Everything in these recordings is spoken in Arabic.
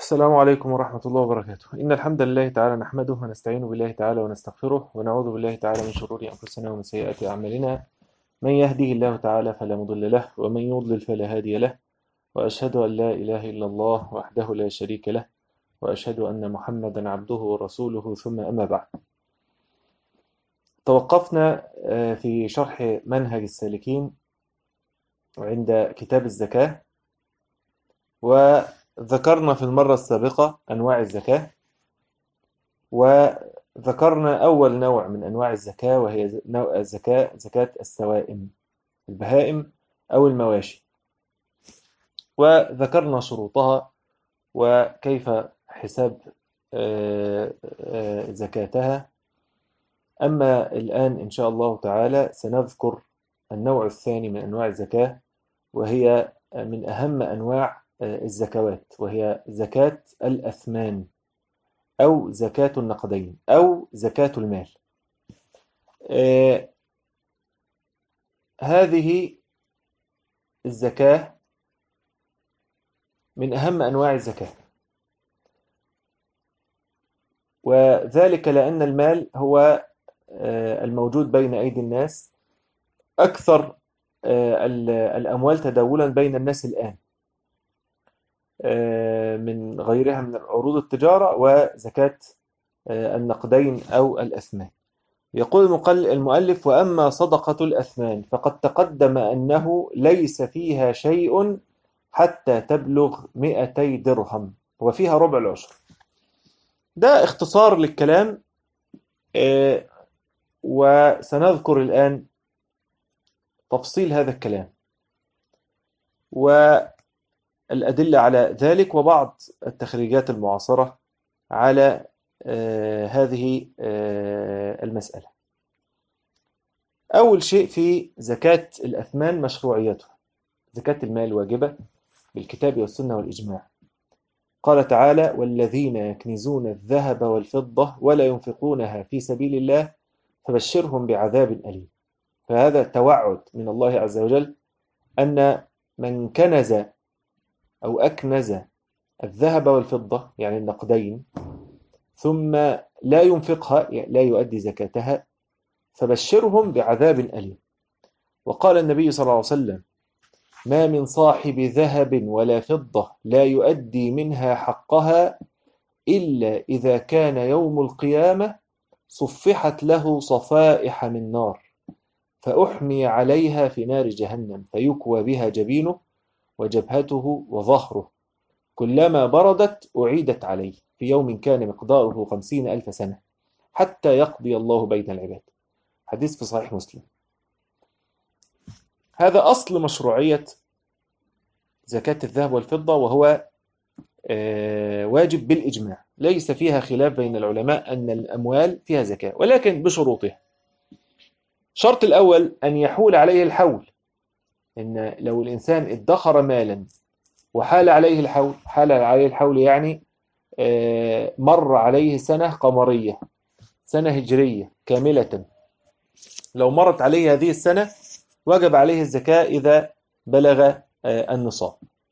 السلام عليكم ورحمة الله وبركاته. إن الحمد لله تعالى نحمده ونستعين بالله تعالى ونستغفره ونعوذ بالله تعالى من شرور أنفسنا ومن سيئات أعمالنا. من يهده الله تعالى فلا مضل له ومن يضلل فلا هادي له، وأشهد أن لا إله إلا الله وحده لا شريك له، وأشهد أن محمدا عبده ورسوله، ثم أما بعد. توقفنا في شرح منهج السالكين عند كتاب الزكاة، وذكرنا في المرة السابقة أنواع الزكاة، وذكرنا أول نوع من أنواع الزكاة وهي نوع الزكاة، زكاة السوائم، البهائم أو المواشي، وذكرنا شروطها وكيف حساب زكاتها. أما الآن إن شاء الله تعالى سنذكر النوع الثاني من أنواع الزكاة، وهي من أهم أنواع الزكوات، وهي زكاة الأثمان أو زكاة النقدين أو زكاة المال. هذه الزكاة من أهم أنواع الزكاة، وذلك لأن المال هو الموجود بين أيدي الناس، أكثر الأموال تداولا بين الناس الآن من غيرها من عروض التجارة وزكاة النقدين أو الأثمان. يقول المؤلف: وأما صدقة الأثمان فقد تقدم أنه ليس فيها شيء حتى تبلغ 200 درهم وفيها ربع العشر. ده اختصار للكلام، وسنذكر الآن تفصيل هذا الكلام والأدلة على ذلك وبعض التخريجات المعاصرة على هذه المسألة. أول شيء في زكاة الأثمان مشروعيتها. زكاة المال واجبة بالكتاب والسنة والإجماع. قال تعالى: والذين يكنزون الذهب والفضة ولا ينفقونها في سبيل الله فبشرهم بعذاب أليم. فهذا توعد من الله عز وجل أن من كنز أو أكنز الذهب والفضة يعني النقدين ثم لا ينفقها، يعني لا يؤدي زكاتها، فبشرهم بعذاب أليم. وقال النبي صلى الله عليه وسلم: ما من صاحب ذهب ولا فضة لا يؤدي منها حقها إلا إذا كان يوم القيامة صفحت له صفائح من نار فأحمي عليها في نار جهنم فيكوى بها جبينه وجبهته وظهره، كلما بردت أعيدت عليه في يوم كان مقداره 50,000 سنة حتى يقضي الله بين العباد. حديث في صحيح مسلم. هذا أصل مشروعية زكاة الذهب والفضة، وهو واجب بالإجماع، ليس فيها خلاف بين العلماء أن الأموال فيها زكاة، ولكن بشروطها. الشرط الأول أن يحول عليه الحول، إن لو الإنسان ادخر مالا وحال عليه الحول، حال عليه الحول يعني مر عليه سنة قمرية، سنة هجرية كاملة، لو مرت عليه هذه السنة وجب عليه الزكاة إذا بلغ النصاب.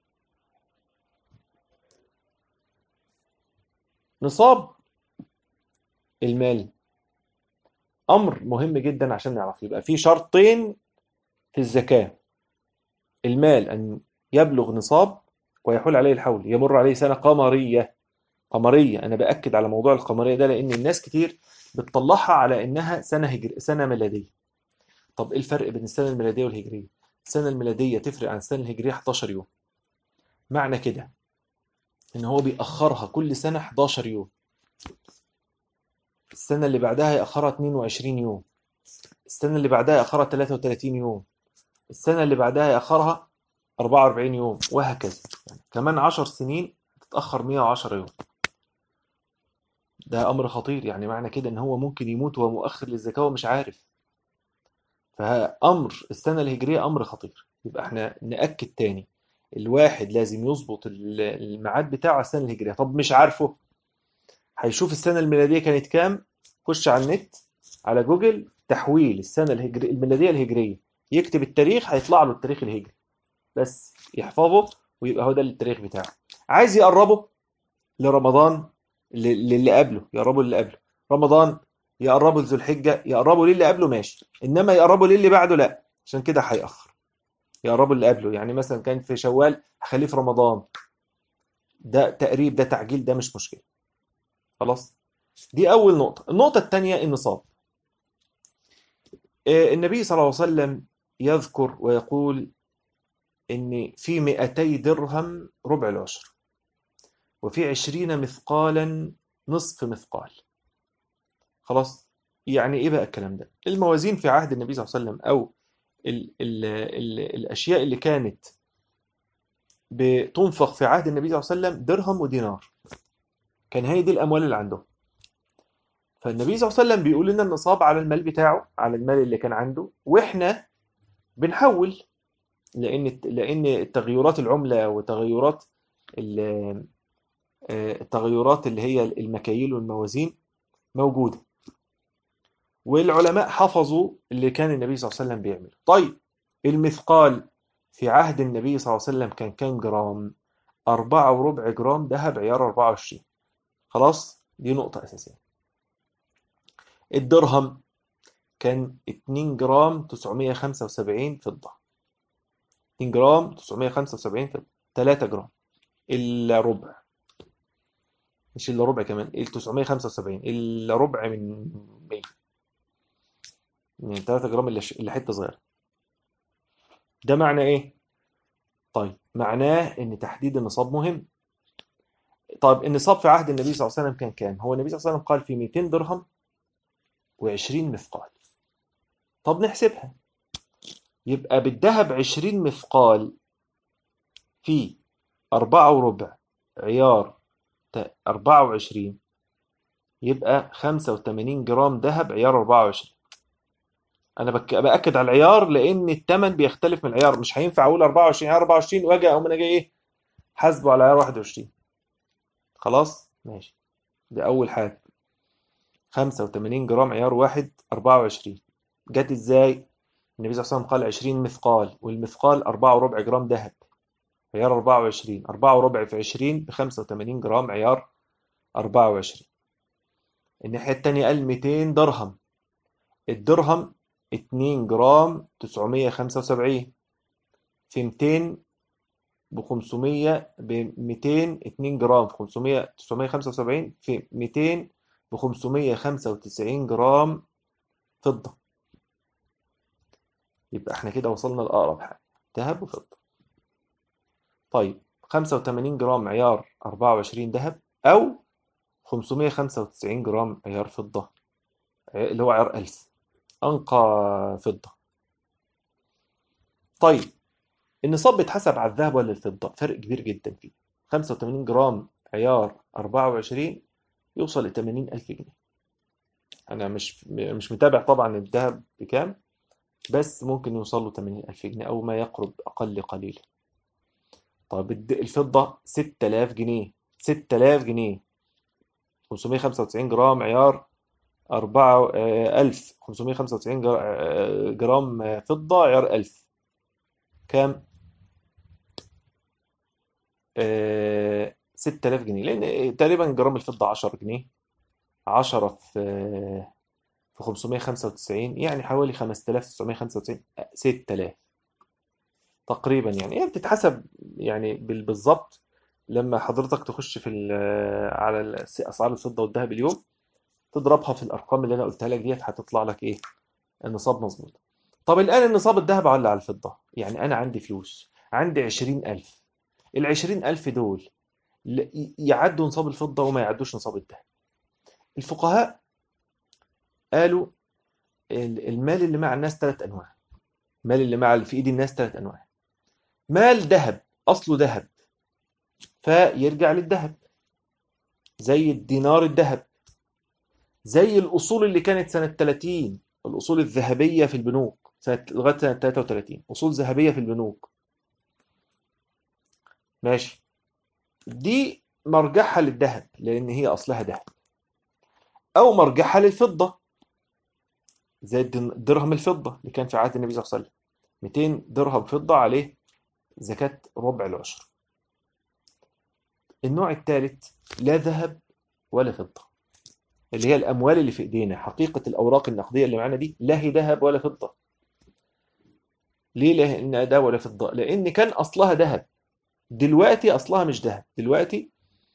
نصاب المال أمر مهم جدا عشان نعرف. يبقى في شرطين في الزكاة: المال أن يبلغ نصاب ويحول عليه الحول، يمر عليه سنة قمرية. قمرية، أنا بأكد على موضوع القمرية ده لأن الناس كتير بتطلعها على إنها سنة ميلادية. طب إيه الفرق بين السنة الميلادية والهجرية؟ السنة الميلادية تفرق عن السنة الهجرية 11 يوم. معنى كده إن هو بيأخرها كل سنة 11 يوم. السنة اللي بعدها يأخرها 22 يوم، السنة اللي بعدها يأخرها 33 يوم، السنة اللي بعدها يأخرها 44 يوم، وهكذا. يعني كمان 10 سنين تتأخر 110 يوم. ده أمر خطير، يعني معنى كده إن هو ممكن يموت وهو مؤخر للزكاة ومش عارف. فأمر السنة الهجرية أمر خطير. يبقى احنا نأكد تاني، الواحد لازم يظبط الميعاد بتاعه على السنة الهجرية. طب مش عارفه، هيشوف السنة الميلادية كانت كام، خش على النت على جوجل تحويل السنة الميلادية الهجرية، يكتب التاريخ هيطلع له التاريخ الهجري، بس يحفظه ويبقى هو ده التاريخ بتاعه. عايز يقربه لرمضان، للي قبله يقربوا للي قبله. رمضان يقربوا لذو الحجة، يقربوا للي قبله ماشي، إنما يقربوا للي بعده لا، عشان كده هيأخر. يقربوا اللي قبله، يعني مثلا كان في شوال هخليه في رمضان، ده تقريب، ده تعجيل، ده مش مشكلة. خلاص. دي أول نقطة. النقطة الثانية النصاب. النبي صلى الله عليه وسلم يذكر ويقول إن في 200 درهم ربع العشر، وفي 20 مثقالا نصف مثقال. خلاص. يعني إيه بقى الكلام ده؟ الموازين في عهد النبي صلى الله عليه وسلم، أو الأشياء اللي كانت بتنفق في عهد النبي صلى الله عليه وسلم درهم ودينار، كان هي دي الأموال اللي عندهم. فالنبي صلى الله عليه وسلم بيقول لنا النصاب على المال بتاعه، على المال اللي كان عنده، واحنا بنحول، لان التغيرات العمله وتغيرات التغيرات اللي هي المكاييل والموازين موجوده، والعلماء حفظوا اللي كان النبي صلى الله عليه وسلم بيعمله. طيب، المثقال في عهد النبي صلى الله عليه وسلم كان كام جرام؟ 4 وربع جرام ذهب عيار 24. خلاص، دي نقطة أساسية. الدرهم كان 2 جرام 975 فضة. 2 جرام 975 فضة. 3 جرام إلا ربع، مش إلا ربع كمان، ال 975 إلا ربع من 100، يعني 3 جرام اللي حتة صغيرة. ده معنى إيه؟ طيب، معناه إن تحديد النصاب مهم. طيب، النصاب في عهد النبي صلى الله عليه وسلم كان كام؟ هو النبي صلى الله عليه وسلم قال في 200 درهم و20 مثقال. طب نحسبها. يبقى بالذهب 20 مثقال في 4 وربع عيار 24، يبقى 85 جرام ذهب عيار 24. انا باكد على العيار لان الثمن بيختلف من العيار، مش هينفع اقول 24 عيار 24 واجي اقوم انا جاي ايه حاسبه على عيار 21. خلاص ماشي. دي اول حاجه. 85 جرام عيار 24 جت ازاي؟ النبي صلى الله عليه وسلم قال 20 مثقال، والمثقال 4 وربع جرام ذهب عيار 24. 4 وربع في 20 ب 85 جرام عيار 24. الناحيه الثانيه قال 200 درهم. الدرهم 2 جرام 975 في 200 ب 500 ب 200. 2 جرام في 500 975 في 200 ب 595 جرام فضة. يبقى احنا كده وصلنا لأقرب حاجة، ذهب وفضة. طيب، 85 جرام عيار 24 ذهب، أو 595 جرام عيار فضة، اللي هو عيار 1000 أنقى فضة. طيب، النصاب بيتحسب على الذهب ولا الفضة؟ فرق كبير جدا فيه. 85 جرام عيار 24 يوصل ل 80,000 جنيه. أنا مش متابع طبعا الذهب بكام، بس ممكن يوصل له 80,000 جنيه أو ما يقرب أقل قليلا. طب الفضة 6000 جنيه. 6000 جنيه. 595 جرام عيار 4 1000. 595 جرام فضة عيار 1000 كام؟ 6000 جنيه، لأن تقريبا جرام الفضة 10 جنيه. 10 في 595 يعني حوالي 5995. 6000 تقريبا، يعني هي بتتحسب يعني بالظبط. لما حضرتك تخش في على اسعار الفضه والذهب اليوم، تضربها في الارقام اللي انا قلتها لك ديت، هتطلع لك ايه النصاب مظبوط. طب الان النصاب الذهب ولا على الفضه؟ يعني انا عندي فلوس، عندي 20,000. ال 20,000 دول يعدوا نصاب الفضه وما يعدوش نصاب الذهب. الفقهاء قالوا المال اللي مع الناس 3 انواع. المال اللي في ايد الناس 3 انواع. مال ذهب، اصله ذهب، فيرجع للذهب، زي الدينار الذهب، زي الأصول اللي كانت سنة 30، الأصول الذهبية في البنوك لغاية سنة 33، أصول ذهبية في البنوك. ماشي. دي مرجعها للذهب لأن هي أصلها ذهب، أو مرجعها للفضة زي درهم الفضة اللي كان في عهد النبي صلى الله عليه وسلم. 200 درهم فضة عليه زكاة ربع العشر. النوع الثالث لا ذهب ولا فضة، اللي هي الأموال اللي في إيدينا، حقيقة الأوراق النقدية اللي معانا دي لا هي ذهب ولا فضة. ليه لا إنها ده ولا فضة؟ لأن كان أصلها ذهب، دلوقتي أصلها مش ذهب. دلوقتي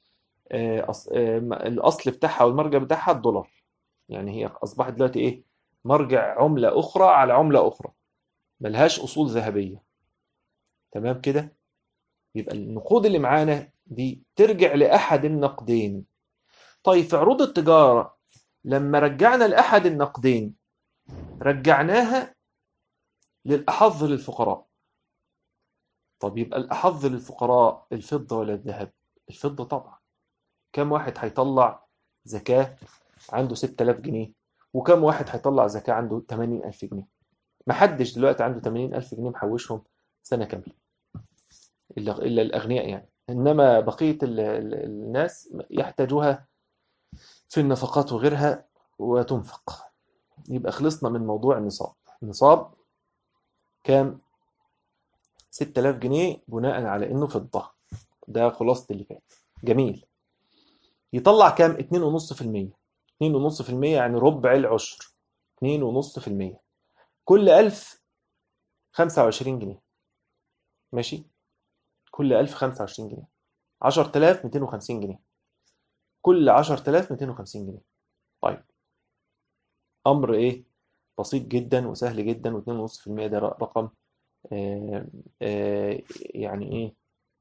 الأصل بتاعها والمرجع بتاعها الدولار. يعني هي أصبحت دلوقتي إيه؟ مرجع عملة أخرى على عملة أخرى، ملهاش أصول ذهبية. تمام كده؟ يبقى النقود اللي معانا دي ترجع لأحد النقدين. طيب في عروض التجارة لما رجعنا لأحد النقدين رجعناها للأحظ للفقراء. طب يبقى الأحظ للفقراء الفضة ولا الذهب؟ الفضة طبعا. كم واحد هيطلع زكاة عنده 6000 جنيه، وكم واحد هيطلع زكاة عنده 80000 جنيه؟ محدش دلوقتي عنده 80000 جنيه محوشهم سنة كاملة، إلا الأغنياء يعني. إنما بقية الناس يحتاجوها في النفقات وغيرها وتنفق. يبقى خلصنا من موضوع النصاب. النصاب كام؟ 6000 جنيه بناء على إنه فضة. ده خلاصة اللي فات. جميل. يطلع كام؟ 2.5%. 2.5% يعني ربع العشر. 2.5%. كل 1000 25 جنيه. ماشي؟ كل 1000 25 جنيه. 10000 250 جنيه. كل 10000 250 جنيه. طيب أمر إيه؟ بسيط جدا وسهل جدا. و2.5% ده رقم آه يعني إيه؟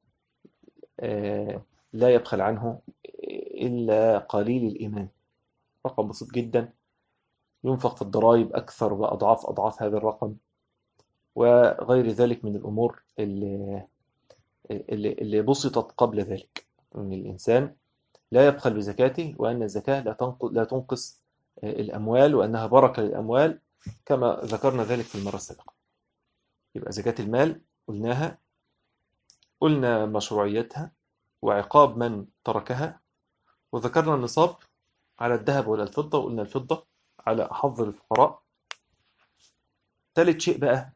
لا يبخل عنه إلا قليل الإيمان. رقم بسيط جدا، ينفق في الضرائب أكثر وأضعاف أضعاف هذا الرقم، وغير ذلك من الأمور اللي بسطت قبل ذلك. أن الإنسان لا يبخل بزكاته، وأن الزكاة لا تنقص الأموال، وأنها بركة للأموال كما ذكرنا ذلك في المرة السابقة. يبقى زكاة المال قلناها، قلنا مشروعيتها وعقاب من تركها، وذكرنا النصاب على الذهب ولا الفضة، وقلنا الفضة على أحظ الفقراء. ثالث شيء بقى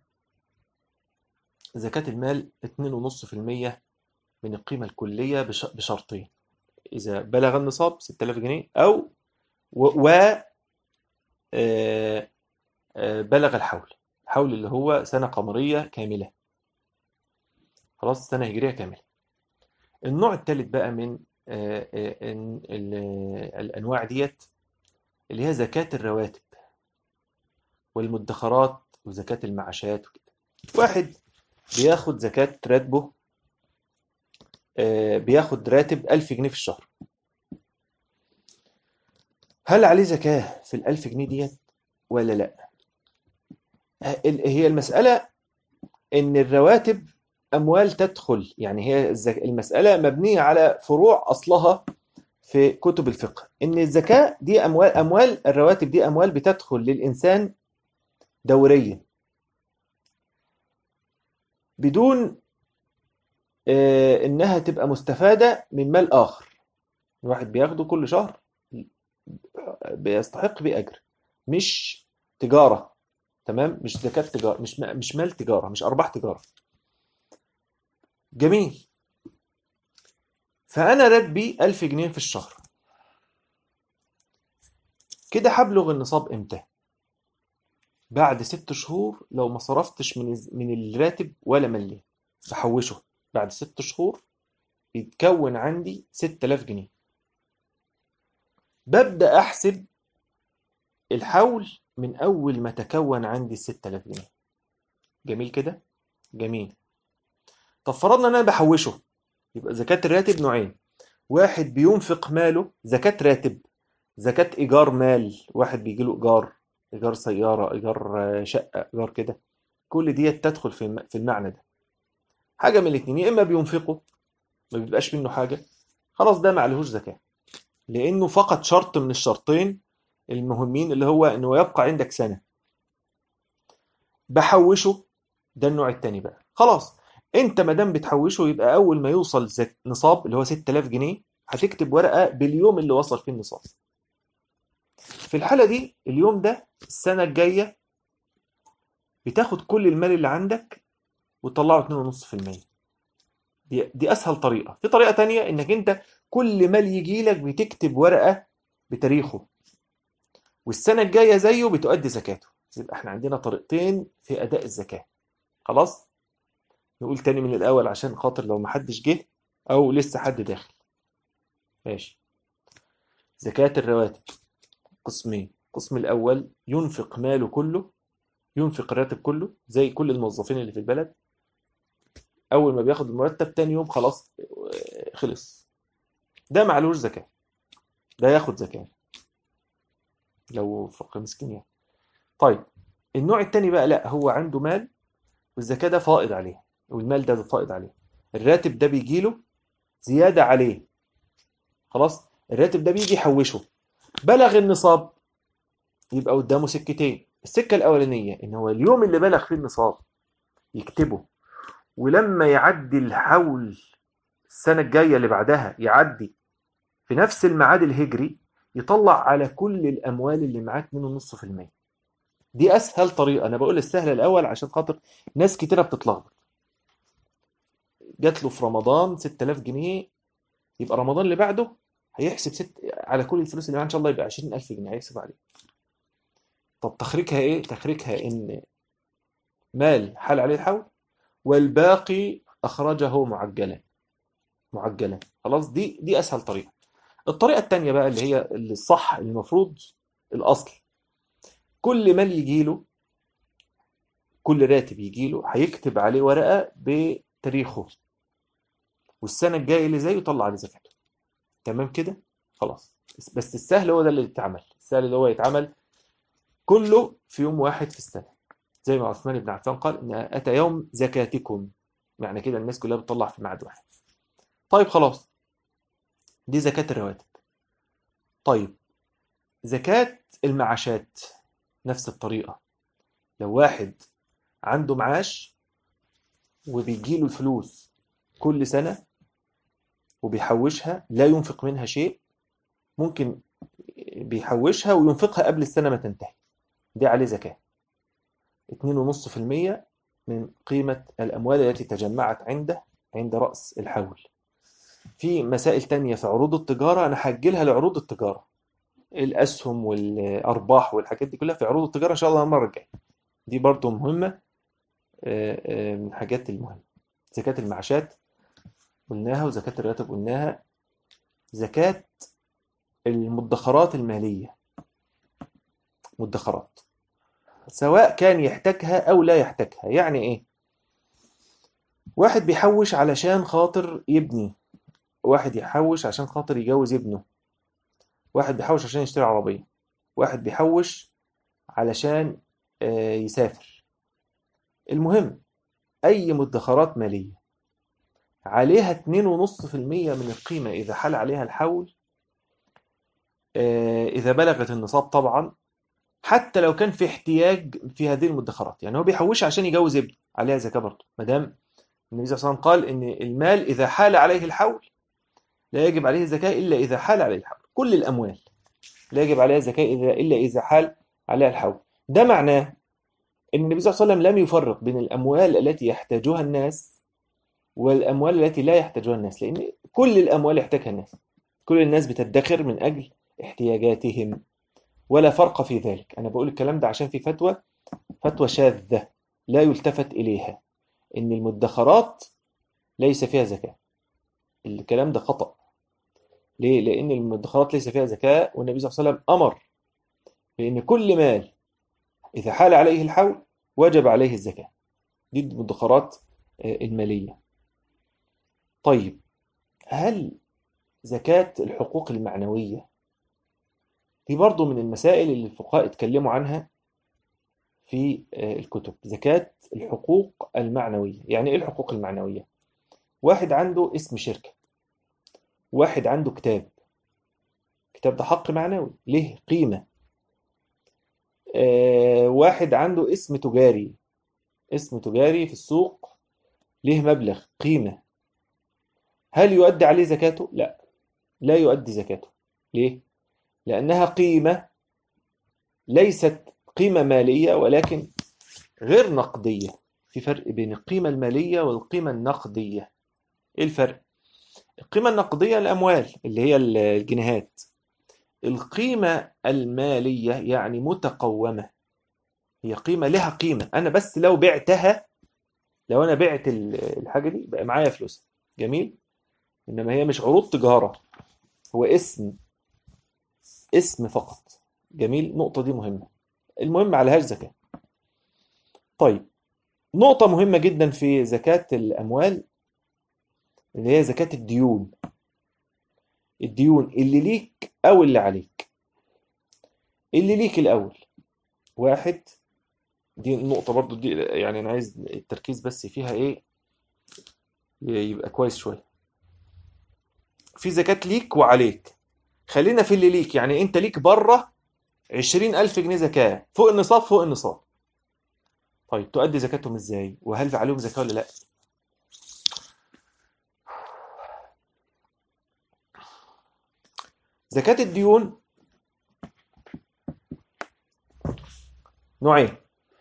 زكاة المال 2.5% من القيمة الكلية بشرطين: إذا بلغ النصاب 6000 جنيه أو و بلغ الحول. الحول اللي هو سنة قمرية كاملة، خلاص سنة هجرية كاملة. النوع الثالث بقى من الأنواع ديت اللي هي زكاة الرواتب والمدخرات وزكاة المعاشات وكده. واحد بياخد زكاة راتبه، بياخد راتب 1000 جنيه في الشهر. هل عليه زكاة في ال1000 جنيه ديت ولا لا؟ هي المسألة إن الرواتب أموال تدخل، يعني هي المسألة مبنية على فروع أصلها في كتب الفقه، إن الزكاة دي أموال الرواتب دي أموال بتدخل للإنسان دوريا بدون إنها تبقى مستفادة من مال آخر. الواحد بياخده كل شهر بيستحق بيه أجر، مش تجارة. تمام؟ مش زكاة تجارة، مش مال تجارة، مش أرباح تجارة. جميل. فأنا راتبي 1000 جنيه في الشهر، كده هبلغ النصاب إمتى؟ بعد 6 شهور لو ما صرفتش من الراتب ولا مليم، بحوشه بعد 6 شهور بيتكون عندي 6000 جنيه. ببدأ أحسب الحول من أول ما تكون عندي 6000 جنيه. جميل كده؟ جميل. طب فرضنا أن أنا بحوشه، يبقى زكاة الراتب نوعين: واحد بينفق ماله زكاة راتب، زكاة إيجار مال، واحد بيجي له إيجار، إيجار سيارة، إيجار شقة، إيجار كده، كل دي تدخل في المعنى ده. حاجة من الاثنين: يا إما بينفقه ما بيبقاش منه حاجة، خلاص ده ما عليهوش زكاة، لأنه فقط شرط من الشرطين المهمين اللي هو إنه يبقى عندك سنة. بحوشه، ده النوع التاني بقى. خلاص انت ما دام بتحوشه، يبقى اول ما يوصل نصاب اللي هو 6000 جنيه هتكتب ورقة باليوم اللي وصل فيه النصاب. في الحالة دي اليوم ده السنة الجاية بتاخد كل المال اللي عندك وتطلعه 2.5%. دي اسهل طريقة. في طريقة تانية انك انت كل مال يجي لك بتكتب ورقة بتاريخه، والسنة الجاية زيه بتؤدي زكاته. يبقى احنا عندنا طريقتين في اداء الزكاة. خلاص، نقول تاني من الاول عشان خاطر لو محدش جه او لسه حد داخل. ماشي. زكاة الرواتب قسمين. القسم الاول ينفق ماله كله، ينفق الراتب كله زي كل الموظفين اللي في البلد. اول ما بياخد المرتب تاني يوم خلاص خلص، ده معلوش زكاة، ده ياخد زكاة لو فقير مسكين يعني. طيب النوع التاني بقى لا، هو عنده مال والزكاة ده فائض عليه، والمال ده فائض عليه، الراتب ده بيجيله زيادة عليه. خلاص، الراتب ده بيجي يحوشه، بلغ النصاب، يبقى قدامه سكتين. السكة الأولانية إن هو اليوم اللي بلغ فيه النصاب يكتبه، ولما يعدي الحول السنة الجاية اللي بعدها يعدي في نفس الميعاد الهجري، يطلع على كل الأموال اللي معاه 2.5%. دي أسهل طريقة. أنا بقول السهلة الأول عشان خاطر ناس كتيرة بتتلخبط. جات له في رمضان 6000 جنيه، يبقى رمضان اللي بعده هيحسب على كل الفلوس اللي معاه إن شاء الله يبقى 20000 جنيه هيحسب عليه. طب تخريجها إيه؟ تخريجها إن مال حال عليه الحول والباقي أخرجه معجلا. معجلا خلاص، دي أسهل طريقة. الطريقة التانية بقى اللي هي اللي الصح، المفروض الأصل، كل مال يجيله، كل راتب يجيله هيكتب عليه ورقة بتاريخه، والسنة الجاية اللي زيه يطلع عليه زكاته. تمام كده؟ خلاص. بس السهل هو ده اللي يتعمل، السهل اللي هو يتعمل كله في يوم واحد في السنة، زي ما عثمان بن عفان قال إن أتى يوم زكاتكم، معنى كده الناس كلها بتطلع في ميعاد واحد. طيب خلاص، دي زكاة الرواتب. طيب زكاة المعاشات نفس الطريقة. لو واحد عنده معاش وبيجيله الفلوس كل سنة وبيحوشها، لا ينفق منها شيء، ممكن بيحوشها وينفقها قبل السنة ما تنتهي، دي عليه زكاة 2.5% من قيمة الأموال التي تجمعت عنده عند رأس الحول. في مسائل تانية في عروض التجارة أنا هأجلها لعروض التجارة، الأسهم والأرباح والحاجات دي كلها في عروض التجارة إن شاء الله المرة الجاية. دي برضو مهمة، من الحاجات المهمة. زكاة المعاشات قلناها، وزكاة الراتب قلناها. زكاة المدخرات المالية، مدخرات سواء كان يحتاجها أو لا يحتاجها. يعني إيه؟ واحد بيحوش علشان خاطر يبني، واحد يحوش عشان خاطر يجوز ابنه، واحد بيحوش عشان يشتري عربية، واحد بيحوش علشان يسافر. المهم أي مدخرات مالية عليها 2.5% من القيمة إذا حال عليها الحول، إذا بلغت النصاب طبعا، حتى لو كان في احتياج في هذه المدخرات. يعني هو بيحوش عشان يجوز ابنه، عليها زكاة برضه، ما دام النبي صلى الله عليه وسلم قال إن المال إذا حال عليه الحول لا يجب عليه الزكاة إلا إذا حال عليه الحول. كل الأموال لا يجب عليها الزكاة إلا إذا حال عليها الحول. ده معناه أن النبي صلى الله عليه وسلم لم يفرق بين الأموال التي يحتاجها الناس والأموال التي لا يحتاجها الناس، لأن كل الأموال يحتاجها الناس، كل الناس بتدخر من أجل احتياجاتهم، ولا فرق في ذلك. أنا بقول الكلام ده عشان في فتوى شاذة لا يلتفت إليها، إن المدخرات ليس فيها زكاة. الكلام ده خطأ. ليه؟ لأن المدخرات ليس فيها زكاة، والنبي صلى الله عليه وسلم أمر بأن كل مال إذا حال عليه الحول وجب عليه الزكاة. دي المدخرات المالية. طيب هل زكاة الحقوق المعنوية؟ دي برضو من المسائل اللي الفقهاء اتكلموا عنها في الكتب. زكاة الحقوق المعنوية، يعني إيه الحقوق المعنوية؟ واحد عنده اسم شركة، واحد عنده كتاب، كتاب ده حق معنوي له قيمة. واحد عنده اسم تجاري، اسم تجاري في السوق له مبلغ قيمة. هل يؤدي عليه زكاته؟ لا، لا يؤدي زكاته. ليه؟ لأنها قيمة ليست قيمة مالية ولكن غير نقدية. في فرق بين القيمة المالية والقيمة النقدية. ايه الفرق؟ القيمة النقدية الأموال اللي هي الجنيهات. القيمة المالية يعني متقومة، هي قيمة لها قيمة، أنا بس لو بعتها، لو أنا بعت الحاجة دي بقى معايا فلوس. جميل. إنما هي مش عروض تجارة، هو اسم فقط. جميل، النقطة دي مهمة. المهم ما عليهاش زكاة. طيب، نقطة مهمة جدا في زكاة الأموال اللي هي زكاة الديون. الديون اللي ليك أو اللي عليك. اللي ليك الأول. واحد، دي النقطة برضو دي يعني أنا عايز التركيز بس فيها إيه، يبقى كويس شوية. في زكاة ليك وعليك. خلينا في اللي ليك، يعني أنت ليك بره 20,000 جنيه زكاة فوق النصاب، فوق النصاب. طيب تؤدي زكاتهم إزاي؟ وهل عليهم زكاة ولا لأ؟ زكاة الديون نوعين.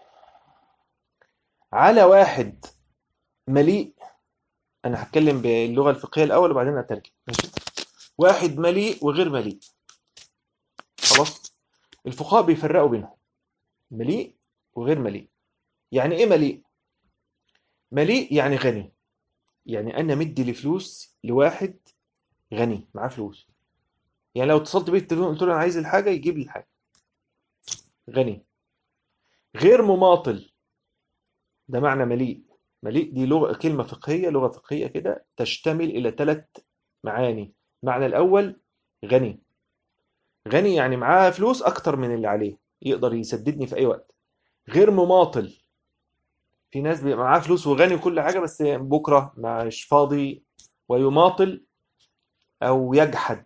على واحد مليء، أنا هتكلم باللغة الفقهية الأول وبعدين أترجم، ماشي؟ واحد مليء وغير مليء. خلاص. الفقهاء بيفرقوا بينهم مليء وغير مليء. يعني ايه مليء؟ مليء يعني غني، يعني انا مدي لفلوس لواحد غني معاه فلوس. يعني لو اتصلت بيه التليفون قلت له انا عايز الحاجه يجيب لي الحاجه. غني. غير مماطل، ده معنى مليء. مليء دي لغه، كلمه فقهيه، لغه فقهيه كده تشتمل الى ثلاث معاني. المعنى الاول غني. غني يعني معاه فلوس اكتر من اللي عليه، يقدر يسددني في اي وقت. غير مماطل، في ناس بيبقى معاه فلوس وغني وكل حاجة بس بكرة مش فاضي ويماطل أو يجحد.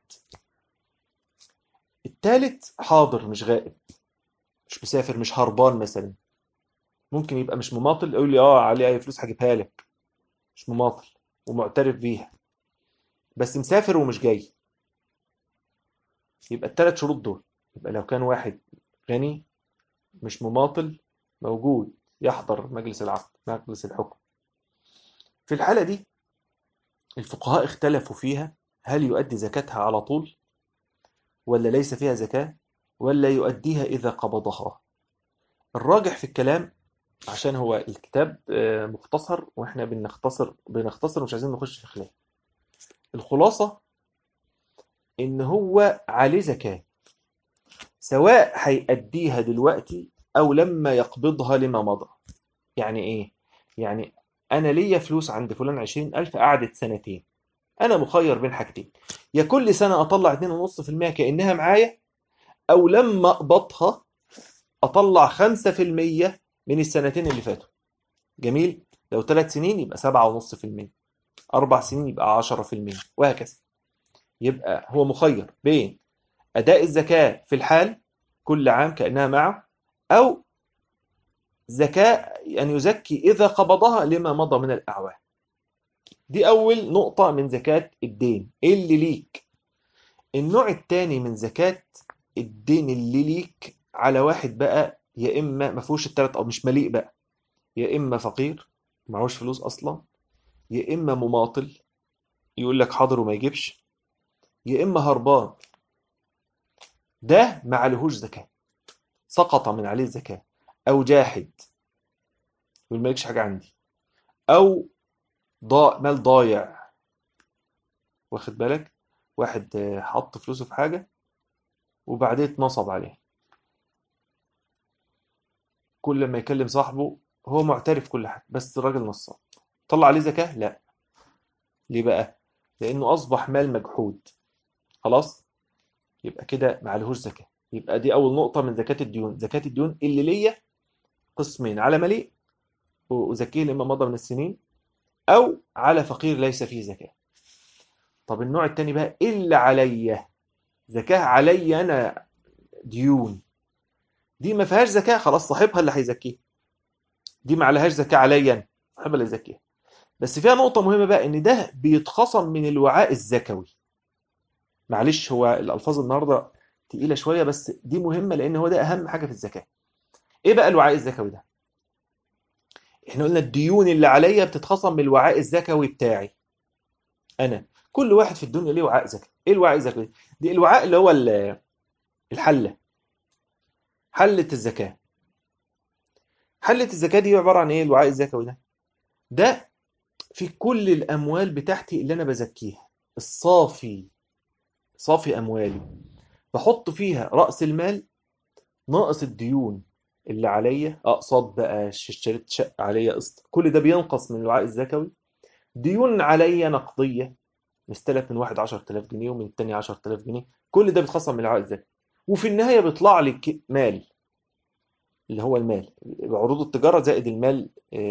التالت حاضر مش غائب، مش مسافر، مش هربان مثلا. ممكن يبقى مش مماطل، يقول لي اه عليه اي فلوس هجيبها لك، مش مماطل ومعترف بيها، بس مسافر ومش جاي. يبقى التلات شروط دول. يبقى لو كان واحد غني مش مماطل موجود يحضر مجلس العقد مجلس الحكم، في الحالة دي الفقهاء اختلفوا فيها، هل يؤدي زكاتها على طول ولا ليس فيها زكاة، ولا يؤديها إذا قبضها. الراجح في الكلام، عشان هو الكتاب مختصر وإحنا بنختصر ومش عايزين نخش في خلاف. الخلاصة إن هو عليه زكاة، سواء هيأديها دلوقتي أو لما يقبضها لما مضى. يعني إيه؟ يعني أنا ليا فلوس عند فلان 20,000 قعدت سنتين، أنا مخير بين حاجتين: يا كل سنة أطلع 2.5% كأنها معايا، أو لما أقبضها أطلع 5% من السنتين اللي فاتوا. جميل. لو 3 سنين يبقى 7.5%، 4 سنين يبقى 10%، وهكذا. يبقى هو مخير بين أداء الزكاة في الحال كل عام كأنها معه، أو زكاة أن يزكي إذا قبضها لما مضى من الأعوام. دي أول نقطة من زكاة الدين اللي ليك. النوع الثاني من زكاة الدين اللي ليك على واحد بقى، يا إما ما فيهوش التلات أو مش مليء بقى، يا إما فقير معهوش فلوس أصلا، يا إما مماطل يقول لك حاضر وما يجيبش، يا إما هربان. ده ما عليهوش زكاة، سقط من عليه الزكاة. أو جاحد يقول مالكش حاجة عندي، أو مال ضايع. واخد بالك؟ واحد حط فلوسه في حاجة وبعدين اتنصب عليه، كل ما يكلم صاحبه هو معترف كل حاجة بس الراجل نصاب. طلع عليه زكاة؟ لا. ليه بقى؟ لأنه أصبح مال مجحود. خلاص. يبقى كده ما عليهوش زكاة. يبقى دي أول نقطة من زكاة الديون. زكاة الديون اللي ليا قسمين: على مليء وأزكيه لما مضى من السنين، أو على فقير ليس فيه زكاة. طب النوع التاني بقى اللي عليا زكاة، عليا أنا ديون، دي ما فيهاش زكاة، خلاص صاحبها اللي هيزكيها. دي ما عليهاش زكاة، عليا أنا صاحبها اللي يزكيها. بس فيها نقطة مهمة بقى، إن ده بيتخصم من الوعاء الزكوي. معلش هو الألفاظ النهاردة تقيلة شوية بس دي مهمة، لأن هو ده أهم حاجة في الزكاة. إيه بقى الوعاء الزكوي ده؟ إحنا قلنا الديون اللي عليا بتتخصم من الوعاء الزكوي بتاعي. أنا. كل واحد في الدنيا ليه وعاء زكاة. إيه الوعاء الزكاة دي؟ الوعاء اللي هو الحلة، حلة الزكاة. حلة الزكاة دي عبارة عن إيه الوعاء الزكوي ده؟ ده في كل الأموال بتاعتي اللي أنا بزكيها، الصافي، صافي أموالي، بحط فيها رأس المال ناقص الديون اللي عليا، أقساط بقى، اشتريت شقة عليا قسط، كل ده بينقص من الوعاء الزكوي. ديون عليا نقدية، مستلف من واحد 10,000 جنيه ومن التاني 10,000 جنيه، كل ده بيتخصم من العائد الذكي. وفي النهاية بيطلع لي مال، اللي هو المال، عروض التجارة زائد المال،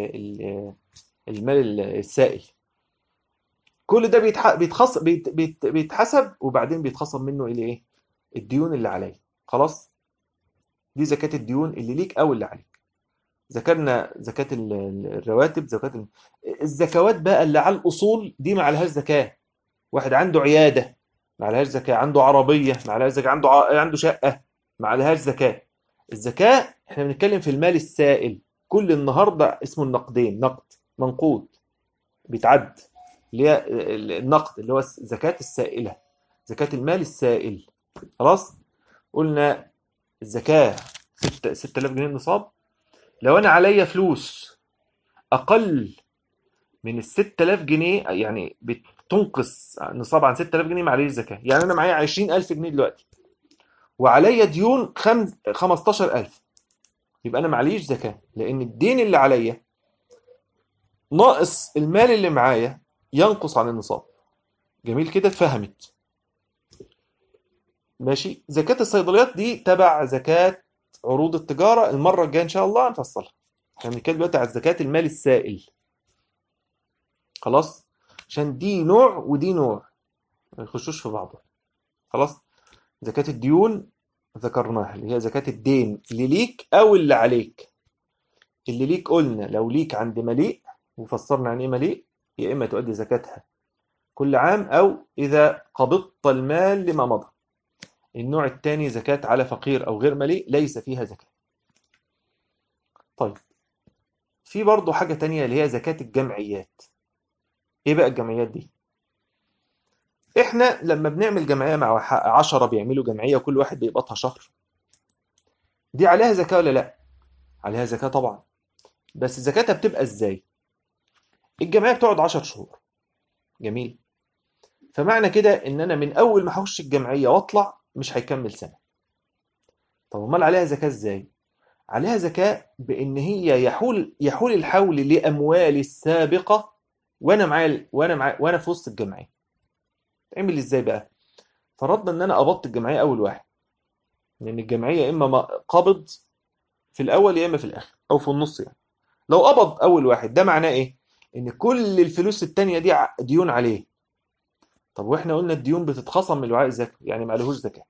المال السائل. كل ده بيتحسب، وبعدين بيتخصم منه إلى إيه؟ الديون اللي عليا. خلاص، دي زكاة الديون اللي ليك أو اللي عليك. ذكرنا زكاة الرواتب، الزكوات بقى اللي على الأصول دي ما عليهاش زكاة. واحد عنده عيادة ما عليهاش زكاة، عنده عربية ما عليهاش زكاة، عنده شقة ما عليهاش زكاة. الزكاة احنا بنتكلم في المال السائل، كل النهاردة اسمه النقدين، نقد منقود بيتعد، اللي هي النقد اللي هو زكاة السائلة، زكاة المال السائل. خلاص، قلنا الزكاة 6000 جنيه النصاب. لو انا عليا فلوس اقل من ال 6000 جنيه، يعني بتنقص نصاب عن 6000 جنيه، ما عليش زكاة. يعني أنا معايا 20000 جنيه دلوقتي وعليا ديون 15000، يبقى أنا معليش زكاة، لأن الدين اللي عليا ناقص المال اللي معايا ينقص عن النصاب. جميل كده، اتفهمت؟ ماشي. زكاة الصيدليات دي تبع زكاة عروض التجارة، المرة الجاية إن شاء الله هنفصلها. احنا بنتكلم دلوقتي على زكاة المال السائل. خلاص، عشان دي نوع ودي نوع، ما يخشوش في بعض. خلاص، زكاة الديون ذكرناها، اللي هي زكاة الدين اللي ليك أو اللي عليك. اللي ليك قلنا لو ليك عند مليء، وفسرنا عن إيه مليء، يا إما تؤدي زكاتها كل عام، أو إذا قبضت المال لما مضى. النوع الثاني زكاة على فقير أو غير مليء ليس فيها زكاة. طيب، في برضه حاجة تانية اللي هي زكاة الجمعيات. إيه بقى الجمعيات دي؟ إحنا لما بنعمل جمعية مع 10 بيعملوا جمعية وكل واحد بيقبضها شهر، دي عليها زكاة ولا لأ؟ عليها زكاة طبعا. بس زكاتها بتبقى إزاي؟ الجمعية بتقعد 10 شهور. جميل. فمعنى كده ان انا من اول ما اخش الجمعية واطلع مش هيكمل سنة. طب امال عليها زكاة ازاي؟ عليها زكاة بان هي يحول الحول لاموالي السابقة، وانا في وسط الجمعية. تعمل ازاي بقى؟ فرضنا ان انا قبضت الجمعية اول واحد، لان الجمعية اما قبض في الاول يا اما في الاخر او في النص يعني. لو قبض اول واحد ده معناه ايه؟ ان كل الفلوس التانية دي ديون عليه. طب واحنا قلنا الديون بتتخصم من الوعاء الزكاة، يعني ما عليهوش زكاة.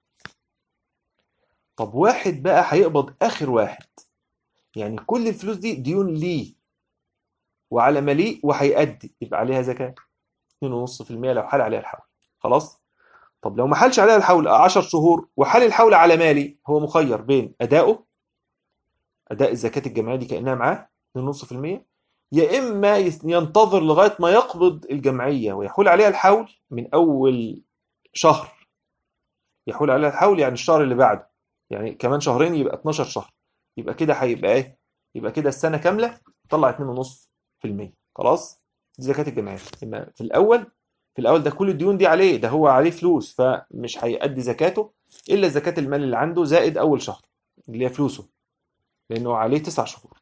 طب واحد بقى هيقبض اخر واحد، يعني كل الفلوس دي ديون ليه وعلى مليء وهيأدي، يبقى عليها زكاة 2.5% لو حال عليها الحول. خلاص. طب لو ما حالش عليها الحول 10 شهور وحال الحول على مالي، هو مخير بين أداء الزكاة الجماعية دي كأنها معاه 2.5%، يا إما ينتظر لغاية ما يقبض الجمعية ويحول عليها الحول من أول شهر. يحول عليها الحول يعني الشهر اللي بعده، يعني كمان شهرين يبقى 12 شهر. يبقى كده هيبقى ايه؟ يبقى كده السنة كاملة طلع 2.5%. خلاص، دي زكاة الجمعية. إما في الأول ده كل الديون دي عليه، ده هو عليه فلوس، فمش هيأدي زكاته إلا زكاة المال اللي عنده زائد أول شهر اللي هي فلوسه، لأنه عليه 9 شهور.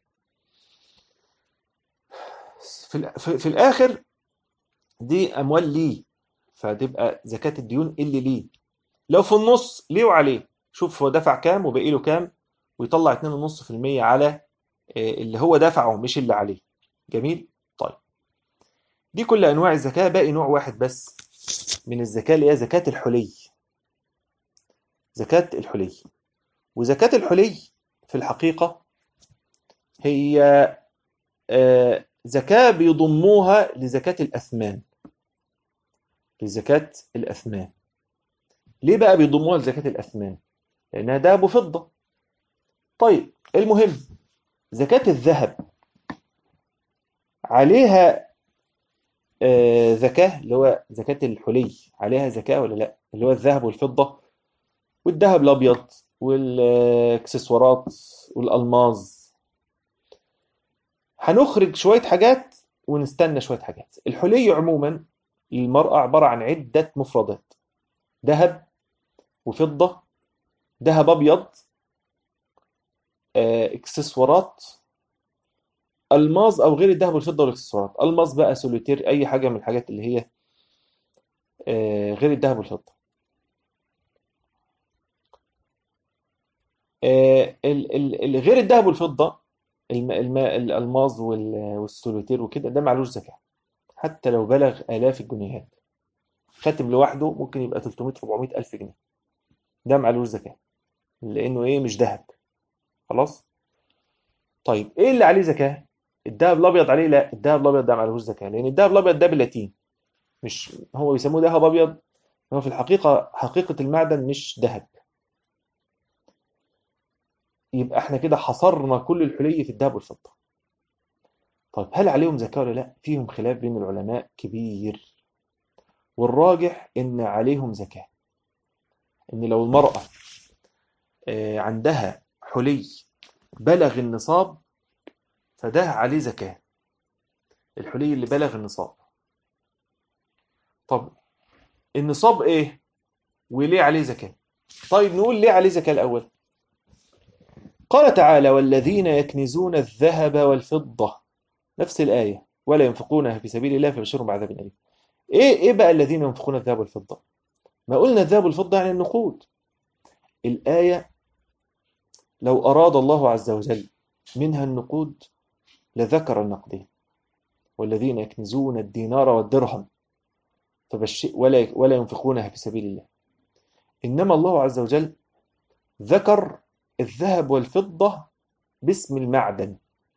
في الآخر دي أموال ليه، فتبقى زكاة الديون اللي ليه. لو في النص ليه وعليه، شوف هو دفع كام وباقي له كام، ويطلع 2.5% على اللي هو دفعه مش اللي عليه. جميل. طيب، دي كل انواع الزكاة. باقي نوع واحد بس من الزكاة، اللي هي زكاة الحلي. زكاة الحلي. وزكاة الحلي في الحقيقة هي زكاة بيضموها لزكاة الأثمان. لزكاة الأثمان. ليه بقى بيضموها لزكاة الأثمان؟ لأنها دهب وفضة. طيب، المهم، زكاة الذهب عليها زكاة، اللي هو زكاة الحلي، عليها زكاة ولا لا؟ اللي هو الذهب والفضة والذهب الأبيض والإكسسوارات والألماظ. هنخرج شوية حاجات ونستنى شوية حاجات. الحلي عموما للمرأة عبارة عن عدة مفردات: ذهب وفضة، ذهب أبيض، إكسسوارات، ألماظ أو غير الذهب والفضة والإكسسوارات. ألماظ بقى، سوليتير، أي حاجة من الحاجات اللي هي غير الذهب والفضة. غير الذهب والفضة، الألماظ والسوليتير وكده، ده معلوش زكاة حتى لو بلغ آلاف الجنيهات. خاتم لوحده ممكن يبقى 300 400 ألف جنيه، ده معلوش زكاة لأنه إيه؟ مش ذهب. خلاص. طيب إيه اللي عليه زكاة؟ الذهب الأبيض عليه؟ لا، الذهب الأبيض ده معلوش زكاة، لأن الذهب الأبيض ده باللاتين، مش هو بيسموه ذهب أبيض، هو في الحقيقة حقيقة المعدن مش ذهب. يبقى احنا كده حصرنا كل الحلي في الذهب والفضة. طيب هل عليهم زكاة ولا لا؟ فيهم خلاف بين العلماء كبير، والراجح ان عليهم زكاة. ان لو المرأة عندها حلي بلغ النصاب فده عليه زكاة، الحلي اللي بلغ النصاب. طب النصاب ايه وليه عليه زكاة؟ طيب نقول ليه عليه زكاة الأول. قال تعالى: والذين يكنزون الذهب والفضة، نفس الآية، ولا ينفقونها في سبيل الله فبشرهم بعذاب أليم. ايه بقى الذين ينفقون الذهب والفضة؟ ما قلنا الذهب والفضة يعني النقود. الآية لو أراد الله عز وجل منها النقود لذكر النقدين: والذين يكنزون الدينار والدرهم ولا ينفقونها في سبيل الله. إنما الله عز وجل ذكر الذهب والفضة باسم المعدن،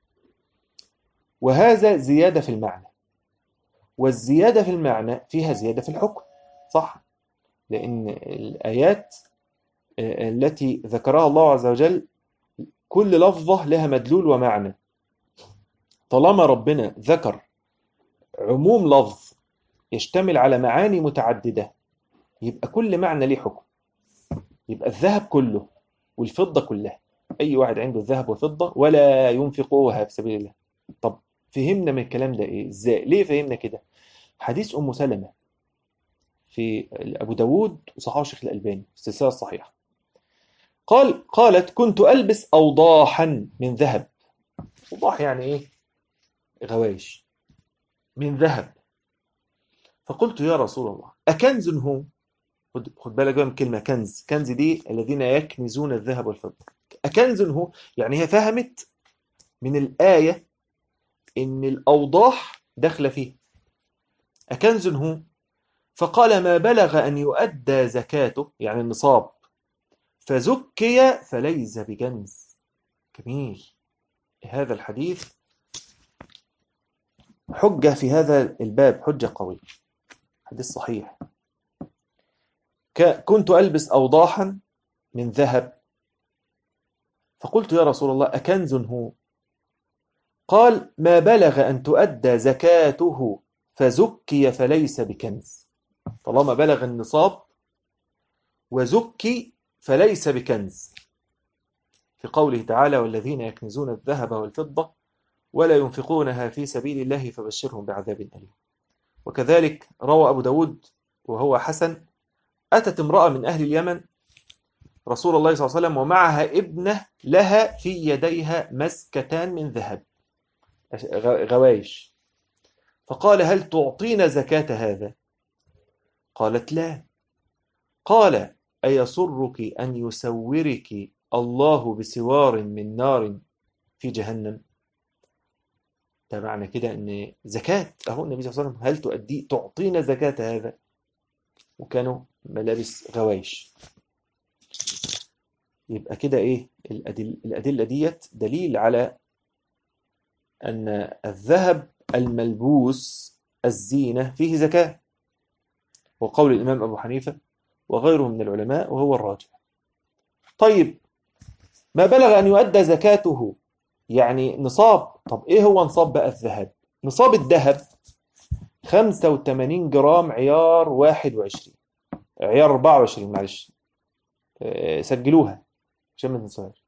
وهذا زيادة في المعنى، والزيادة في المعنى فيها زيادة في الحكم، صح؟ لأن الآيات التي ذكرها الله عز وجل كل لفظة لها مدلول ومعنى. طالما ربنا ذكر عموم لفظ يشتمل على معاني متعددة، يبقى كل معنى ليه حكم. يبقى الذهب كله والفضة كلها، أي واحد عنده الذهب والفضة ولا ينفقوها في سبيل الله. طب فهمنا من الكلام ده إيه؟ إزاي؟ ليه فهمنا كده؟ حديث أم سلمة في أبو داود وصححه الشيخ الألباني في السلسلة الصحيحة. قالت: كنت ألبس أوضاحا من ذهب. أوضاح يعني إيه؟ غوايش من ذهب. فقلت: يا رسول الله، أكنز هو؟ خد بالك بقى من كلمة كنز. كنز دي الذين يكنزون الذهب والفضة. أكنز هو؟ يعني هي فهمت من الآية إن الأوضاح داخلة فيه. أكنز هو؟ فقال: ما بلغ أن يؤدى زكاته، يعني النصاب، فزكي فليس بكنز. جميل. هذا الحديث حجة في هذا الباب، حجة قوية، حديث صحيح. كنت ألبس أوضاحا من ذهب، فقلت: يا رسول الله، أكنز هو؟ قال: ما بلغ أن تؤدى زكاته فزكي فليس بكنز. طالما بلغ النصاب وزكي فليس بكنز. في قوله تعالى: والذين يكنزون الذهب والفضة ولا ينفقونها في سبيل الله فبشرهم بعذاب أليم. وكذلك روى أبو داود وهو حسن: أتت امرأة من أهل اليمن رسول الله صلى الله عليه وسلم ومعها ابنة لها في يديها مسكتان من ذهب، غوايش، فقال: هل تعطين زكاة هذا؟ قالت: لا. قال: أيسرك أن يسورك الله بسوار من نار في جهنم؟ ده معنى كده أن زكاة أهو النبي صلى الله عليه وسلم: هل تعطين زكاة هذا؟ وكانوا ملابس غوايش. يبقى كده إيه الأدلة ديت دليل على أن الذهب الملبوس الزينة فيه زكاة، وقول الإمام أبو حنيفة وغيره من العلماء وهو الراجح. طيب ما بلغ أن يؤدى زكاته يعني نصاب. طب إيه هو نصاب بقى الذهب؟ نصاب الذهب 85 جرام عيار 21، عيار 24 معلش، سجلوها عشان ما تنسوهاش.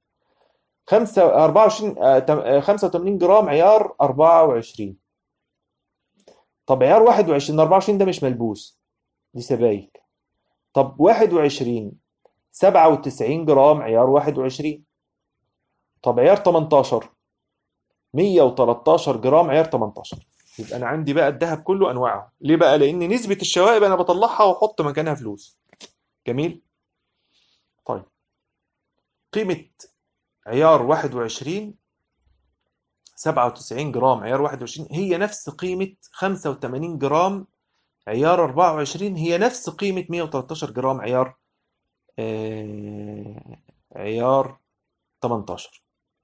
85 جرام عيار 24. طب عيار 21، 24 ده مش ملبوس، دي سبايك. طب 21، 97 جرام عيار 21. طب عيار 18، 113 جرام عيار 18. يبقى انا عندي بقى الذهب كله انواعه. ليه بقى؟ لان نسبة الشوائب انا بطلعها واحط مكانها فلوس. جميل. طيب قيمة عيار 21، 97 جرام عيار 21 هي نفس قيمة 85 جرام عيار 24، هي نفس قيمة 113 جرام عيار عيار 18.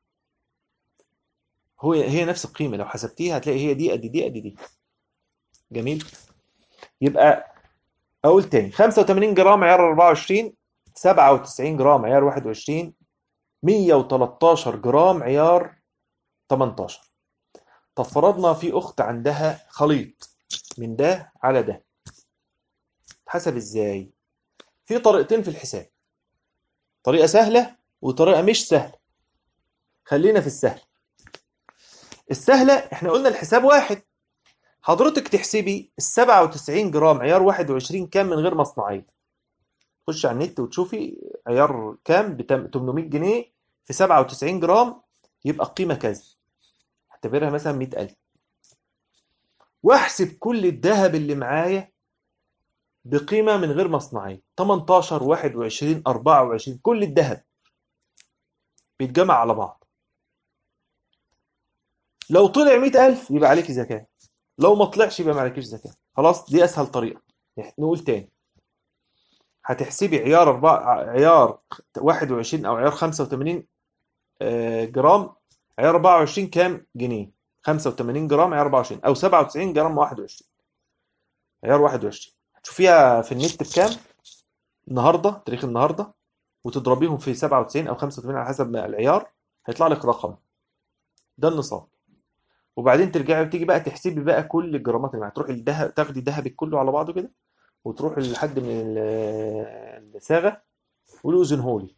هي نفس القيمة، لو حسبتيها هتلاقي هي دي قد دي قد دي. جميل. يبقى اقول تاني: 85 جرام عيار 24، 97 جرام عيار 21، 113 جرام عيار 18. طب فرضنا في اخت عندها خليط من ده على ده، حسب ازاي؟ في طريقتين في الحساب، طريقة سهلة وطريقة مش سهلة. خلينا في السهل. السهلة احنا قلنا الحساب واحد. حضرتك تحسبي ال 97 جرام عيار 21 كام من غير مصنعية. خش على النت وتشوفي عيار كام ب 800 جنيه في 97 جرام، يبقى القيمة كذا. اعتبرها مثلا 100,000. واحسب كل الذهب اللي معايا بقيمة من غير مصنعية: 18، 21، 24، كل الذهب بيتجمع على بعض. لو طلع 100,000 يبقى عليك زكاة، لو ما طلعش يبقى ما عليكش زكاة. خلاص، دي أسهل طريقة. نقول تاني: هتحسبي عيار 21 أو عيار 85 جرام، عيار 24 كام جنيه؟ 85 جرام عيار 24 أو 97 جرام 21 عيار 21. هتشوفيها في النت بكام النهارده، تاريخ النهارده، وتضربيهم في 97 أو 85 على حسب ما العيار، هيطلع لك رقم. ده النصاب. وبعدين ترجعي وتيجي بقى تحسبي بقى كل الجرامات اللي معاك. تروحي الدهب، تاخدي دهبك كله على بعضه كده، وتروحي لحد من الصاغه ويوزنه لي: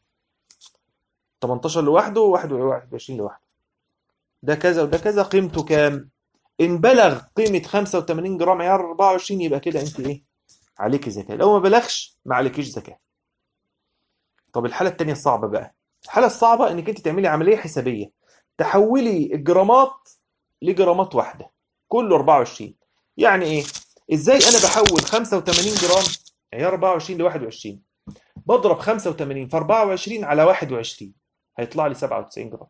18 لوحده، 21 لوحده، ده كذا وده كذا، قيمته كام؟ ان بلغ قيمه 85 جرام عيار 24 يبقى كده انت ايه؟ عليك زكاه. لو ما بلغش ما عليكيش زكاه. طب الحاله الثانيه الصعبه بقى. الحاله الصعبه انك انت تعملي عمليه حسابيه، تحولي الجرامات لجرامات واحده، كله 24. يعني ايه؟ ازاي انا بحول 85 جرام عيار 24 ل 21؟ بضرب 85 في 24 على 21، هيطلع لي 97 جرام.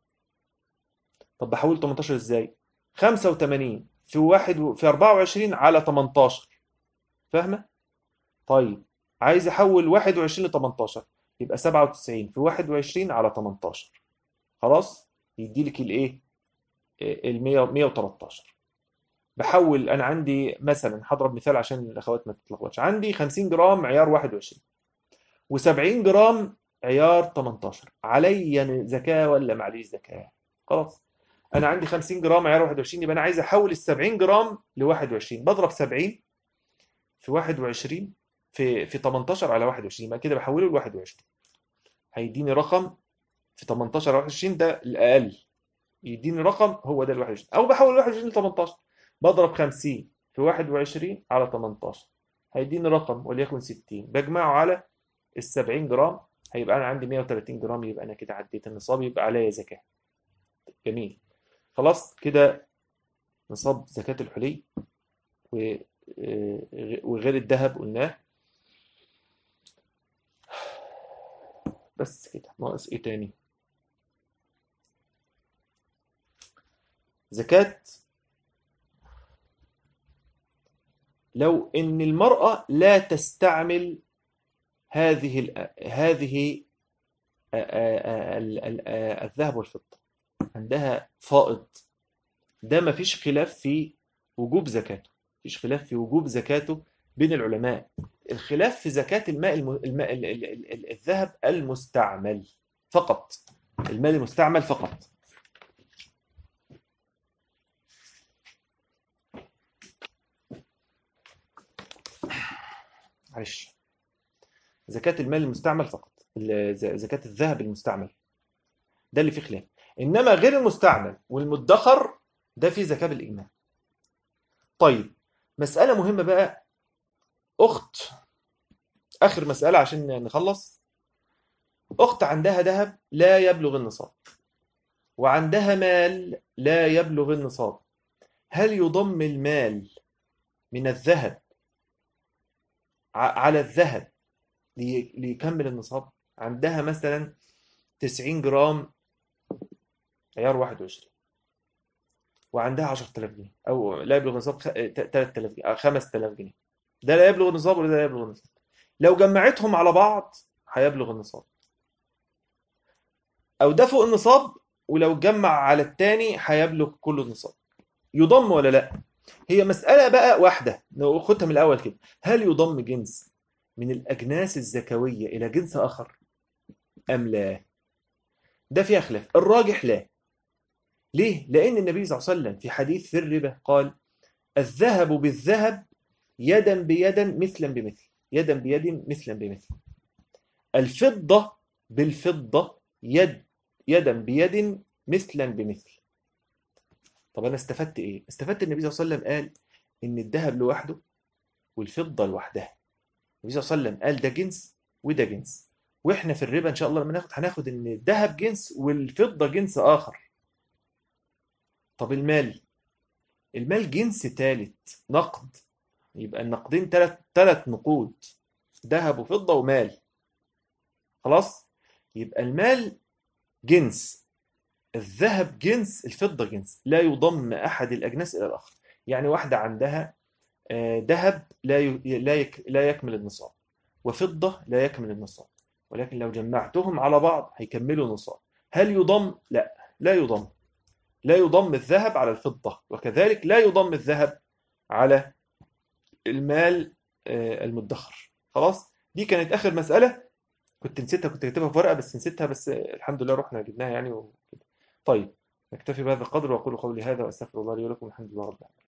طب بحول 18 ازاي؟ 85 في 24 على 18. فاهمه؟ طيب عايز احول 21 ل 18، يبقى 97 في 21 على 18. خلاص، يدي لك الايه؟ ال 100 113. بحول انا عندي مثلا، هضرب مثال عشان الاخوات ما تتلخبطش، عندي 50 جرام عيار 21 و70 جرام عيار 18، عليا زكاة ولا معليش زكاة؟ خلاص، انا عندي 50 جرام عيار 21، يبقى انا عايز احول ال 70 جرام ل 21. بضرب 70 في 21 في 18 على 21، يبقى كده بحوله ل 21. هيديني رقم في 18 على 21، ده الاقل، يديني رقم هو ده ال 21. او بحول ال 21 ل 18، بضرب 50 في 21 على 18، هيديني رقم وليكن 60، بجمعه على ال 70 جرام، هيبقى انا عندي 130 جرام، يبقى انا كده عديت النصاب، يبقى عليا زكاة. جميل. خلاص كده نصاب زكاة الحلي وغير الذهب قلناه. بس كده، ناقص ايه تاني؟ زكاة لو ان المرأة لا تستعمل هذه الذهب والفضة، عندها فائض، ده ما فيش خلاف في وجوب زكاته، مفيش خلاف في وجوب زكاته بين العلماء. الخلاف في زكاة الذهب المستعمل فقط، المال المستعمل فقط. معلش، زكاة المال المستعمل فقط، زكاة الذهب المستعمل، ده اللي فيه خلاف. إنما غير المستعمل والمدخر ده فيه زكاة بالإجماع. طيب، مسألة مهمة بقى، أخت، آخر مسألة عشان نخلص. أخت عندها ذهب لا يبلغ النصاب، وعندها مال لا يبلغ النصاب، هل يضم المال من الذهب على الذهب ليكمل النصاب؟ عندها مثلا 90 جرام عيار 21، وعندها 10000 جنيه، او لا يبلغ النصاب 3000 جنيه او 5000 جنيه، ده لا يبلغ النصاب ولا ده لا يبلغ النصاب. لو جمعتهم على بعض هيبلغ النصاب، او ده فوق النصاب ولو اتجمع على التاني هيبلغ كل النصاب. يضم ولا لا؟ هي مسألة بقى واحدة ناخدها من الأول كده، هل يضم جنس من الأجناس الزكوية إلى جنس آخر أم لا؟ ده فيها خلاف، الراجح لا. ليه؟ لأن النبي صلى الله عليه وسلم في حديث في الربا قال: الذهب بالذهب يدا بيدا مثلا بمثل، يدا بيد مثلا بمثل. الفضة بالفضة يدا بيد مثلا بمثل. طب أنا استفدت إيه؟ استفدت النبي صلى الله عليه وسلم قال إن الذهب لوحده والفضة لوحدها. النبي صلى الله عليه وسلم قال ده جنس وده جنس، واحنا في الربا ان شاء الله لما هناخد ان الذهب جنس والفضة جنس اخر. طب المال، المال جنس ثالث، نقد، يبقى النقدين ثلاث نقود، ذهب وفضة ومال. خلاص، يبقى المال جنس، الذهب جنس، الفضة جنس، لا يضم احد الاجناس الى الاخر. يعني واحدة عندها ذهب لا يكمل النصاب، وفضة لا يكمل النصاب، ولكن لو جمعتهم على بعض هيكملوا نصاب. هل يضم؟ لا، لا يضم. لا يضم الذهب على الفضة، وكذلك لا يضم الذهب على المال المدخر. خلاص، دي كانت آخر مسألة، كنت نسيتها، كنت كاتبها في ورقة بس نسيتها، بس الحمد لله رحنا جبناها يعني وكده. طيب، نكتفي بهذا القدر، وأقول قولي هذا وأستغفر الله لي ولكم، الحمد لله رب العالمين.